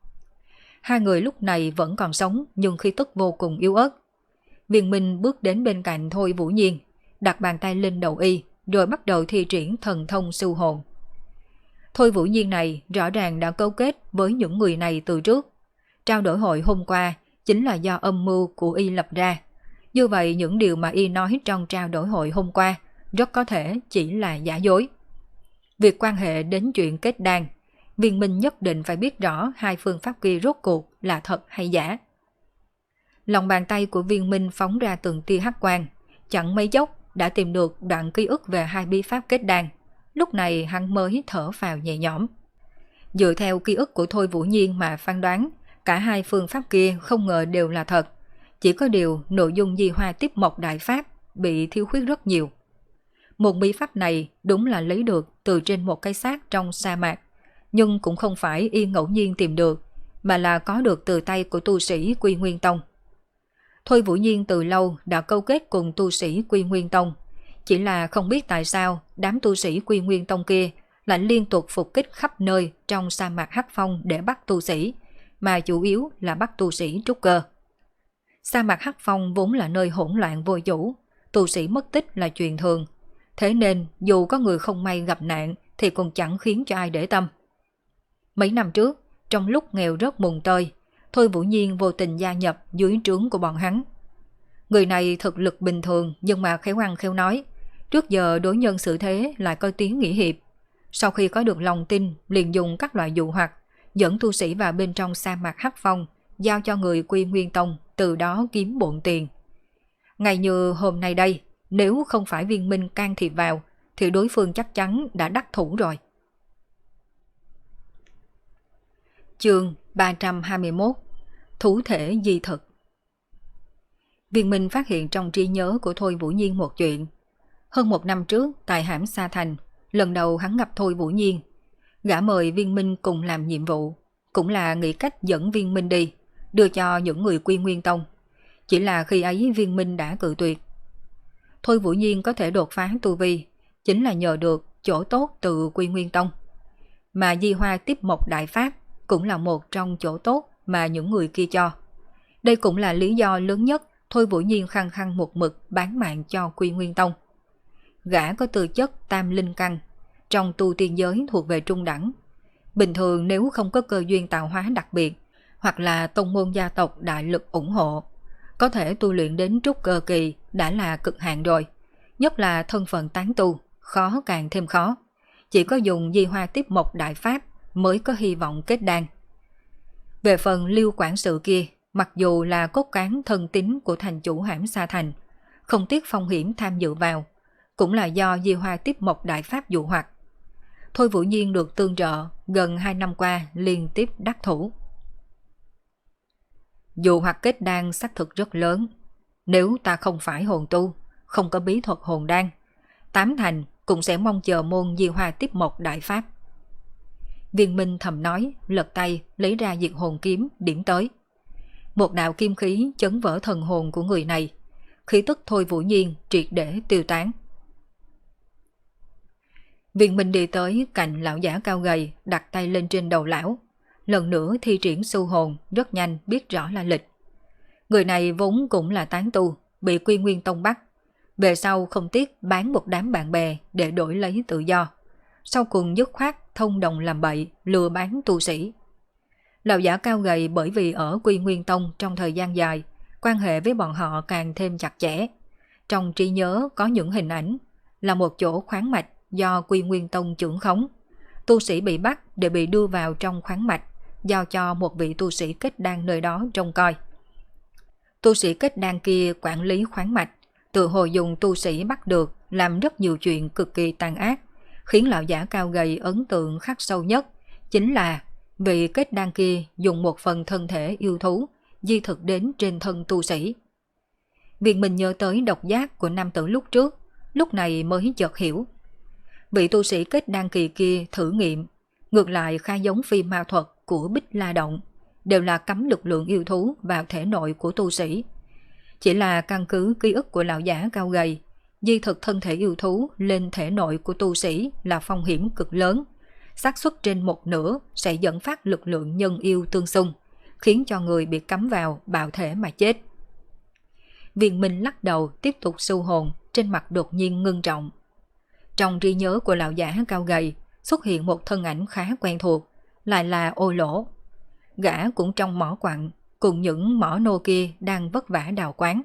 2 người lúc này vẫn còn sống nhưng khí tức vô cùng yếu ớt. Viên Minh bước đến bên cạnh Thôi Vũ Nhiên, đặt bàn tay lên đầu y, rồi bắt đầu thi triển thần thông siêu hồn. Thôi Vũ Nhiên này rõ ràng đã cấu kết với những người này từ trước. Trao đổi hội hôm qua chính là do âm mưu của y lập ra. Như vậy những điều mà y nói trong trao đổi hội hôm qua rất có thể chỉ là giả dối. Việc quan hệ đến chuyện kết đan, Viên Minh nhất định phải biết rõ 2 phương pháp kia rốt cuộc là thật hay giả. Lòng bàn tay của Viên Minh phóng ra từng tia hắc quang, chẳng mấy chốc đã tìm được đoạn ký ức về 2 bí pháp kết đan. Lúc này hắn mới thở phào nhẹ nhõm. Dựa theo ký ức của Thôi Vũ Nhiên mà phán đoán, cả 2 phương pháp kia không ngờ đều là thật. Chỉ có điều nội dung Di Hoa Tiếp Mộc Đại Pháp bị thiếu khuyết rất nhiều. Một bí pháp này đúng là lấy được từ trên một cái xác trong sa mạc, nhưng cũng không phải y ngẫu nhiên tìm được, mà là có được từ tay của tu sĩ Quy Nguyên Tông. Thôi Vũ Nhiên từ lâu đã câu kết cùng tu sĩ Quy Nguyên Tông, chỉ là không biết tại sao đám tu sĩ Quy Nguyên Tông kia lại liên tục phục kích khắp nơi trong sa mạc Hắc Phong để bắt tu sĩ, mà chủ yếu là bắt tu sĩ trúc cơ. Sa mạc Hắc Phong vốn là nơi hỗn loạn vô chủ, tu sĩ mất tích là chuyện thường, thế nên dù có người không may gặp nạn thì cũng chẳng khiến cho ai để tâm. Mấy năm trước, trong lúc nghèo rớt mùng tơi, Thôi Vũ Nhiên vô tình gia nhập dưới trướng của bọn hắn. Người này thực lực bình thường nhưng mà khéo ăn khéo nói, trước giờ đối nhân xử thế lại có tiếng nghĩa hiệp. Sau khi có được lòng tin, liền dùng các loại dụ hoặc, dẫn tu sĩ vào bên trong sa mạc Hắc Phong, giao cho người Quy Nguyên Tông, từ đó kiếm bộn tiền. Ngày như hôm nay đây, nếu không phải Viên Minh can thiệp vào, thì đối phương chắc chắn đã đắc thủ rồi. Chương 321 Thú thể di thực. Viên Minh phát hiện trong trí nhớ của Thôi Vũ Nhiên một chuyện. Hơn 1 năm trước, tại hãm Sa Thành, lần đầu hắn gặp Thôi Vũ Nhiên. Gã mời Viên Minh cùng làm nhiệm vụ, cũng là nghĩ cách dẫn Viên Minh đi, đưa cho những người Quy Nguyên Tông. Chỉ là khi ấy Viên Minh đã cự tuyệt. Thôi Vũ Nhiên có thể đột phá tu vi, chính là nhờ được chỗ tốt từ Quy Nguyên Tông. Mà Di Hoa Tiếp Mộc Đại Pháp cũng là một trong chỗ tốt mà những người kia cho. Đây cũng là lý do lớn nhất Thôi Vũ Nhiên khăng khăng một mực bán mạng cho Quy Nguyên Tông. Gã có tư chất tam linh căn, trong tu tiên giới thuộc về trung đẳng. Bình thường nếu không có cơ duyên tạo hóa đặc biệt, hoặc là tông môn gia tộc đại lực ủng hộ, có thể tu luyện đến trúc cơ kỳ đã là cực hạn rồi. Nhất là thân phận tán tu, khó càng thêm khó. Chỉ có dùng Di Hoa Tiếp Mộc Đại Pháp mới có hy vọng kết đan. Về phần Lưu quản sự kia, mặc dù là cốt cán thân tín của thành chủ hãm Sa Thành, không tiếc phong hiểm tham dự vào, cũng là do Di Hoa Tiếp Mộc Đại Pháp dụ hoặc. Thôi Vũ Nhiên được tương trợ gần 2 năm qua liên tiếp đắc thủ. Dụ hoặc kết đan xác thực rất lớn. Nếu ta không phải hồn tu, không có bí thuật hồn đan, 8 thành cũng sẽ mong chờ môn Di Hoa Tiếp Mộc Đại Pháp. Viên Minh thầm nói, lật tay lấy ra diệt hồn kiếm điểm tới. Một đạo kim khí chấn vỡ thần hồn của người này, khí tức Thôi Vũ Nhiên triệt để tiêu tán. Viên Minh đi tới cạnh lão giả cao gầy, đặt tay lên trên đầu lão, lần nữa thi triển su hồn, rất nhanh biết rõ là lịch. Người này vốn cũng là tán tu, bị Quy Nguyên Tông bắt, về sau không tiếc bán một đám bạn bè để đổi lấy tự do. Sau cùng dứt khoát thông đồng làm bậy, lừa bán tu sĩ. Lão giả cao gầy bởi vì ở Quy Nguyên Tông trong thời gian dài, quan hệ với bọn họ càng thêm chặt chẽ. Trong trí nhớ có những hình ảnh là một chỗ khoáng mạch do Quy Nguyên Tông trưởng khống. Tu sĩ bị bắt đều bị đưa vào trong khoáng mạch, giao cho một vị tu sĩ kết đan nơi đó trông coi. Tu sĩ kết đan kia quản lý khoáng mạch, tự hồ dùng tu sĩ bắt được làm rất nhiều chuyện cực kỳ tàn ác, khiến lão giả cao gầy ấn tượng khắc sâu nhất chính là vị kết đan kia dùng một phần thân thể yêu thú di thực đến trên thân tu sĩ. Viên Minh nhớ tới độc giác của nam tử lúc trước, lúc này mới chợt hiểu. Vị tu sĩ kết đan kỳ kia thử nghiệm, ngược lại khá giống phi ma thuật của Bích La Động, đều là cắm lực lượng yêu thú vào thể nội của tu sĩ. Chỉ là căn cứ ký ức của lão giả cao gầy, di thực thân thể yêu thú lên thể nội của tu sĩ là phong hiểm cực lớn, xác suất trên 1/2 sẽ dẫn phát lực lượng nhân yêu tương xung, khiến cho người bị cắm vào bạo thể mà chết. Viên Minh lắc đầu tiếp tục su hồn, trên mặt đột nhiên ngưng trọng. Trong trí nhớ của lão giả cao gầy xuất hiện một thân ảnh khá quen thuộc, lại là Ô Lỗ. Gã cũng trong mỏ quặng, cùng những mỏ nô kia đang vất vả đào quáng.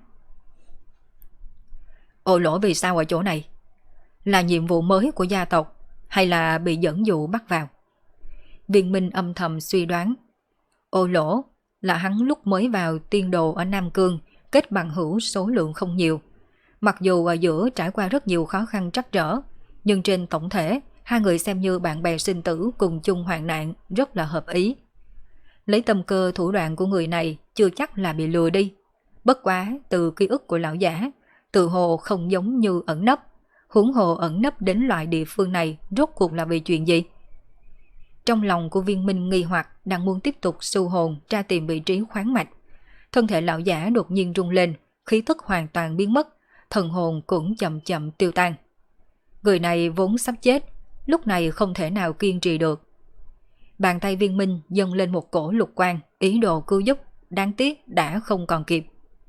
Ô Lỗ vì sao ở chỗ này? Là nhiệm vụ mới của gia tộc, hay là bị dẫn dụ bắt vào? Viên Minh âm thầm suy đoán. Ô Lỗ là hắn lúc mới vào tiên đồ ở Nam Cương, kết bằng hữu số lượng không nhiều. Mặc dù ở giữa trải qua rất nhiều khó khăn trắc trở, nhưng trên tổng thể, hai người xem như bạn bè sinh tử cùng chung hoạn nạn, rất là hợp ý. Lấy tâm cơ thủ đoạn của người này chưa chắc là bị lừa đi. Bất quá từ ký ức của lão giả, tự hồ không giống như ẩn nấp, huống hồ ẩn nấp đến loại địa phương này rốt cuộc là vì chuyện gì? Trong lòng của Viên Minh nghi hoặc đang muốn tiếp tục su hồn tra tìm vị trí khoáng mạch. Thân thể lão giả đột nhiên rung lên, khí thức hoàn toàn biến mất, thần hồn cũng chậm chậm tiêu tan. Người này vốn sắp chết, lúc này không thể nào kiên trì được. Bàn tay Viên Minh dâng lên một cổ lục quang, ý đồ cứu giúp, đáng tiếc đã không còn kịp.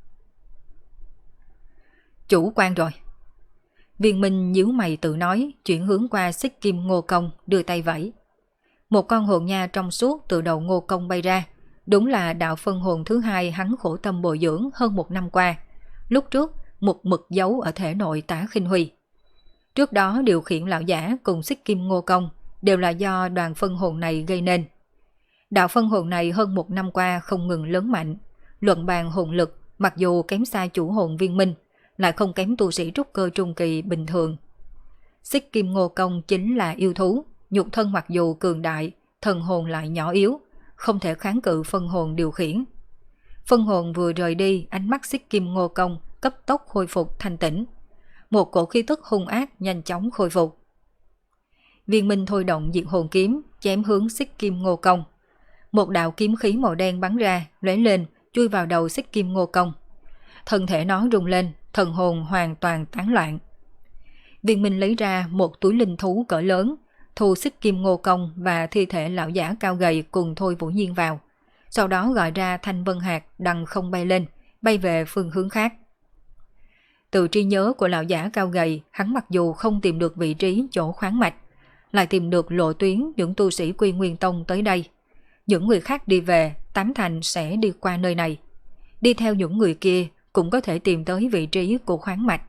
Chủ quan rồi. Viên Minh nhíu mày tự nói, chuyển hướng qua xích kim Ngô Công, đưa tay vẫy. Một con hồn nha trong suốt từ đầu Ngô Công bay ra, đúng là đạo phân hồn thứ hai hắn khổ tâm bồi dưỡng hơn 1 năm qua. Lúc trước, một mực giấu ở thể nội Tả Khinh Huy. Trước đó điều khiển lão giả cùng xích kim Ngô Công đều là do đoàn phân hồn này gây nên. Đạo phân hồn này hơn 1 năm qua không ngừng lớn mạnh, luận bàn hồn lực mặc dù kém xa chủ hồn Viên Minh, lại không kém tu sĩ trúc cơ trung kỳ bình thường. Xích kim Ngô Công chính là yêu thú, nhục thân mặc dù cường đại, thần hồn lại nhỏ yếu, không thể kháng cự phân hồn điều khiển. Phân hồn vừa rời đi, ánh mắt Xích Kim Ngô Công cấp tốc khôi phục thanh tĩnh. Một cổ khí tức hung ác nhanh chóng khôi phục. Viên Minh thôi động diệt hồn kiếm, chém hướng Xích Kim Ngô Công. Một đạo kiếm khí màu đen bắn ra, lóe lên, chui vào đầu Xích Kim Ngô Công. Thân thể nó rung lên, thần hồn hoàn toàn tán loạn. Viên Minh lấy ra một túi linh thú cỡ lớn, thu Xích Kim Ngô Công và thi thể lão giả cao gầy cùng Thôi Vũ Nhiên vào. Sau đó gọi ra Thanh Vân Hạc đằng không bay lên, bay về phương hướng khác. Từ trí nhớ của lão giả cao gầy, hắn mặc dù không tìm được vị trí chỗ khoáng mạch, lại tìm được lộ tuyến những tu sĩ Quy Nguyên Tông tới đây. Những người khác đi về, tám thành sẽ đi qua nơi này. Đi theo những người kia cũng có thể tìm tới vị trí của khoáng mạch.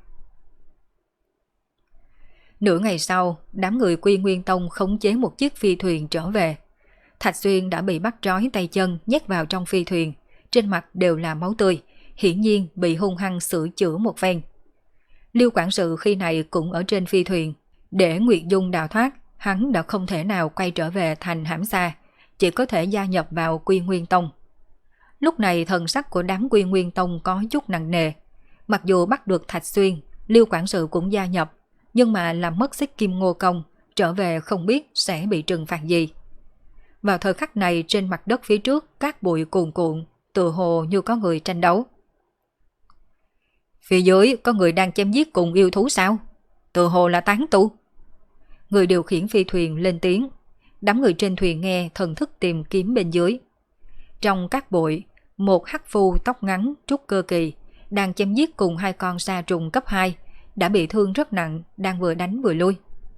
Nửa ngày sau, đám người Quy Nguyên Tông khống chế một chiếc phi thuyền trở về. Thạch Xuyên đã bị bắt trói tay chân nhét vào trong phi thuyền, trên mặt đều là máu tươi, hiển nhiên bị hung hăng sửa chữa một phen. Liêu quản sự khi này cũng ở trên phi thuyền, để Nguyệt Dung đào thoát, hắn đã không thể nào quay trở về thành Hãm Sa, chỉ có thể gia nhập vào Quy Nguyên Tông. Lúc này thần sắc của đám Quy Nguyên Tông có chút nặng nề. Mặc dù bắt được Thạch Xuyên, Liêu quản sự cũng gia nhập, nhưng mà làm mất Xích Kim Ngô Công, trở về không biết sẽ bị trừng phạt gì. Vào thời khắc này trên mặt đất phía trước cát bụi cuồn cuộn, tựa hồ như có người tranh đấu. Phía dưới có người đang chém giết cùng yêu thú sao? Tựa hồ là tán tu. Người điều khiển phi thuyền lên tiếng. Đám người trên thuyền nghe thần thức tìm kiếm bên dưới. Trong cát bụi, một hắc phu tóc ngắn trúc cơ kỳ đang chém giết cùng hai con sa trùng cấp 2, đã bị thương rất nặng, đang vừa đánh vừa lui.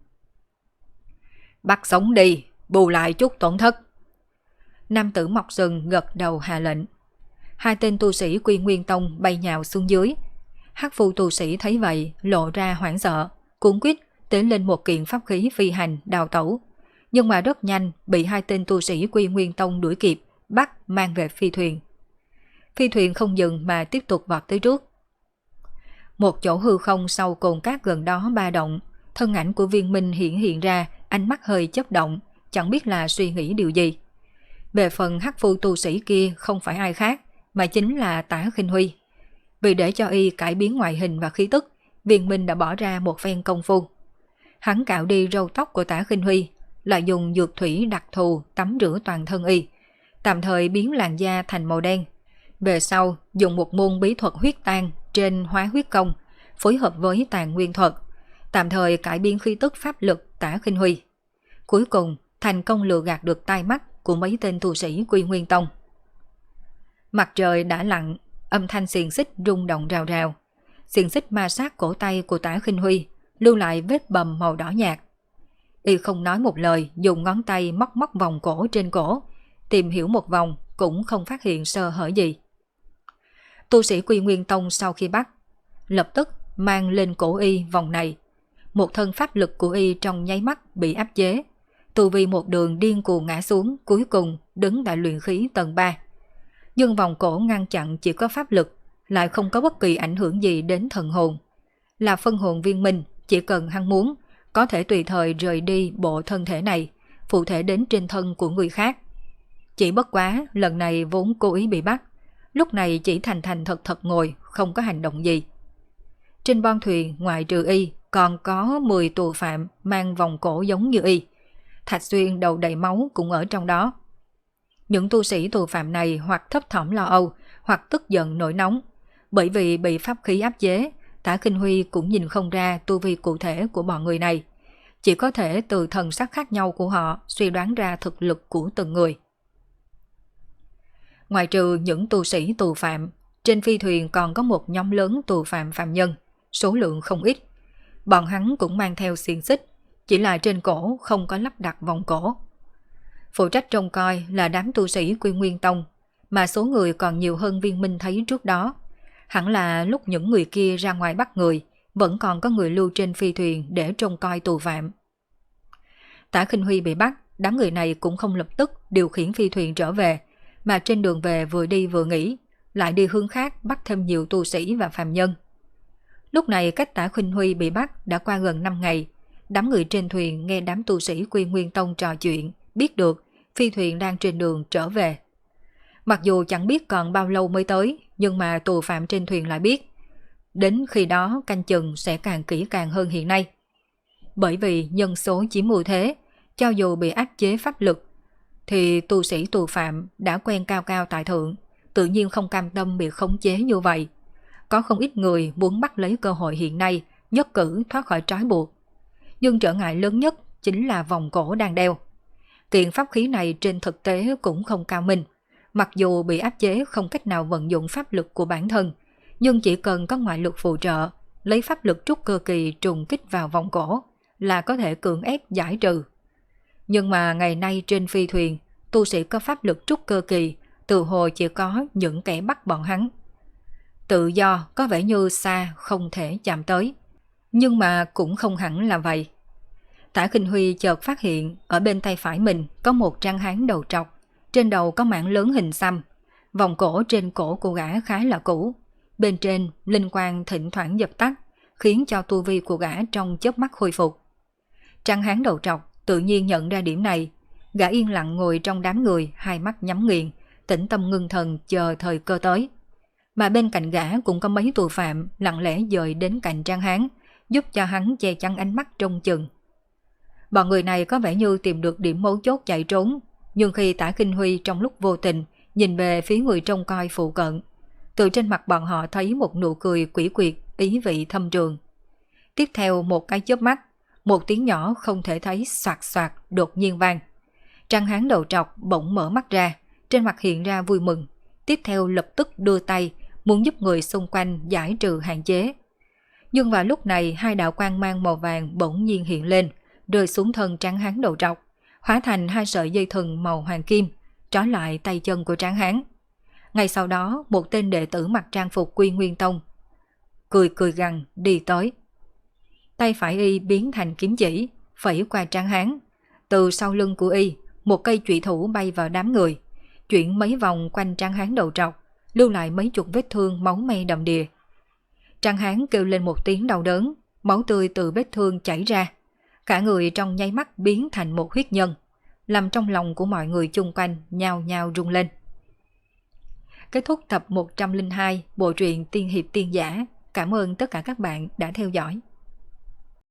Bắt sống đi, bù lại chút tổn thất. Nam tử mọc sừng gật đầu hạ lệnh. Hai tên tu sĩ Quy Nguyên Tông bay nhào xuống dưới. Hắc phu tu sĩ thấy vậy lộ ra hoảng sợ, cuống quýt tế lên một kiện pháp khí phi hành đào tẩu, nhưng mà rất nhanh bị hai tên tu sĩ Quy Nguyên Tông đuổi kịp, bắt mang về phi thuyền. Phi thuyền không dừng mà tiếp tục vọt tới trước. Một chỗ hư không sau cồn cát gần đó ba động, thân ảnh của Viên Minh hiện ra, ánh mắt hơi chớp động, chẳng biết là suy nghĩ điều gì. Về phần hắc phu tu sĩ kia không phải ai khác, mà chính là Tả Khinh Huy. Vì để cho y cải biến ngoại hình và khí tức, Viên Minh đã bỏ ra một phen công phu. Hắn cạo đi râu tóc của Tả Khinh Huy, lại dùng dược thủy đặc thù tắm rửa toàn thân y, tạm thời biến làn da thành màu đen. Về sau, dùng một môn bí thuật huyết tan trên hóa huyết công, phối hợp với tàn nguyên thuật, tạm thời cải biến khí tức pháp lực Tả Khinh Huy. Cuối cùng, thành công lừa gạt được tai mắt của mấy tên tu sĩ Quy Nguyên Tông. Mặt trời đã lặn, âm thanh xiềng xích rung động rào rào. Xiềng xích ma sát cổ tay của Tả Khinh Huy, lưu lại vết bầm màu đỏ nhạt. Y không nói một lời, dùng ngón tay móc móc vòng cổ trên cổ, tìm hiểu một vòng cũng không phát hiện sơ hở gì. Tu sĩ Quy Nguyên Tông sau khi bắt, lập tức mang lên cổ y vòng này. Một thân pháp lực của y trong nháy mắt bị áp chế, tu vi một đường điên cuồng ngã xuống, cuối cùng đứng tại luyện khí tầng 3. Nhưng vòng cổ ngăn chặn chỉ có pháp lực, lại không có bất kỳ ảnh hưởng gì đến thần hồn. Là phân hồn Viên Minh, chỉ cần hắn muốn, có thể tùy thời rời đi bộ thân thể này, phụ thể đến trên thân của người khác. Chỉ bất quá, lần này vốn cố ý bị bắt, lúc này chỉ thành thành thật thật ngồi, không có hành động gì. Trên bon thuyền, ngoại trừ y, còn có 10 tù phạm mang vòng cổ giống như y. Thạch Xuyên đầu đầy máu cũng ở trong đó. Những tu sĩ tù phạm này hoặc thấp thỏm lo âu, hoặc tức giận nổi nóng. Bởi vì bị pháp khí áp chế, Tả Khinh Huy cũng nhìn không ra tu vi cụ thể của bọn người này. Chỉ có thể từ thần sắc khác nhau của họ suy đoán ra thực lực của từng người. Ngoài trừ những tu sĩ tù phạm, trên phi thuyền còn có một nhóm lớn tù phạm phạm nhân, số lượng không ít. Bọn hắn cũng mang theo xiềng xích, chỉ là trên cổ không có lắp đặt vòng cổ. Phụ trách trông coi là đám tu sĩ Quy Nguyên Tông, mà số người còn nhiều hơn Viên Minh thấy trước đó. Hẳn là lúc những người kia ra ngoài bắt người, vẫn còn có người lưu trên phi thuyền để trông coi tù phạm. Tả Khinh Huy bị bắt, đám người này cũng không lập tức điều khiển phi thuyền trở về, mà trên đường về vừa đi vừa nghỉ, lại đi hướng khác bắt thêm nhiều tu sĩ và phàm nhân. Lúc này cách Tả Khinh Huy bị bắt đã qua gần 5 ngày, đám người trên thuyền nghe đám tu sĩ Quy Nguyên Tông trò chuyện, biết được phi thuyền đang trên đường trở về. Mặc dù chẳng biết còn bao lâu mới tới, nhưng mà tù phạm trên thuyền lại biết. Đến khi đó canh chừng sẽ càng kỹ càng hơn hiện nay. Bởi vì nhân số chiếm ưu thế, cho dù bị áp chế pháp lực, thì tu sĩ tù phạm đã quen cao cao tại thượng, tự nhiên không cam tâm bị khống chế như vậy. Có không ít người muốn bắt lấy cơ hội hiện nay, nhất cử thoát khỏi trói buộc. Nhưng trở ngại lớn nhất chính là vòng cổ đang đeo. Kiện pháp khí này trên thực tế cũng không cao minh. Mặc dù bị áp chế không cách nào vận dụng pháp lực của bản thân, nhưng chỉ cần có ngoại lực phụ trợ, lấy pháp lực trúc cơ kỳ trùng kích vào vòng cổ là có thể cưỡng ép giải trừ. Nhưng mà ngày nay trên phi thuyền, tu sĩ có pháp lực trúc cơ kỳ, tự hồ chỉ có những kẻ bắt bọn hắn. Tự do có vẻ như xa không thể chạm tới, nhưng mà cũng không hẳn là vậy. Tả Khinh Huy chợt phát hiện ở bên tay phải mình có một tráng hán đầu trọc, trên đầu có mảng lớn hình xăm, vòng cổ trên cổ của gã khá là cũ, bên trên linh quang thỉnh thoảng dập tắt, khiến cho tu vi của gã trong chớp mắt khôi phục. Tráng hán đầu trọc tự nhiên nhận ra điểm này, gã yên lặng ngồi trong đám người, hai mắt nhắm nghiền, tĩnh tâm ngưng thần chờ thời cơ tới. Mà bên cạnh gã cũng có mấy tù phạm lặng lẽ dời đến cạnh tráng hán, giúp cho hắn che chắn ánh mắt trông chừng. Bọn người này có vẻ như tìm được điểm mấu chốt chạy trốn, nhưng khi Tả Khinh Huy trong lúc vô tình nhìn về phía người trông coi phụ cận, từ trên mặt bọn họ thấy một nụ cười quỷ quyệt, ý vị thâm trường. Tiếp theo một cái chớp mắt, một tiếng nhỏ không thể thấy xoạt xoạt đột nhiên vang. Tráng hán đầu trọc bỗng mở mắt ra, trên mặt hiện ra vui mừng, tiếp theo lập tức đưa tay muốn giúp người xung quanh giải trừ hạn chế. Nhưng vào lúc này hai đạo quang mang màu vàng bỗng nhiên hiện lên, rơi xuống thân tráng hán đầu trọc, hóa thành hai sợi dây thừng màu hoàng kim, trói lại tay chân của tráng hán. Ngay sau đó một tên đệ tử mặc trang phục Quy Nguyên Tông cười cười gằn đi tới. Tay phải y biến thành kiếm chỉ, phẩy qua tráng hán. Từ sau lưng của y, một cây chủy thủ bay vào đám người, chuyển mấy vòng quanh tráng hán đầu trọc, lưu lại mấy chục vết thương máu me đầm đìa. Tráng hán kêu lên một tiếng đau đớn, máu tươi từ vết thương chảy ra. Cả người trong nháy mắt biến thành một huyết nhân, làm trong lòng của mọi người chung quanh nhao nhao rung lên. Kết thúc tập 102 bộ truyện Tiên Hiệp Tiên Giả. Cảm ơn tất cả các bạn đã theo dõi.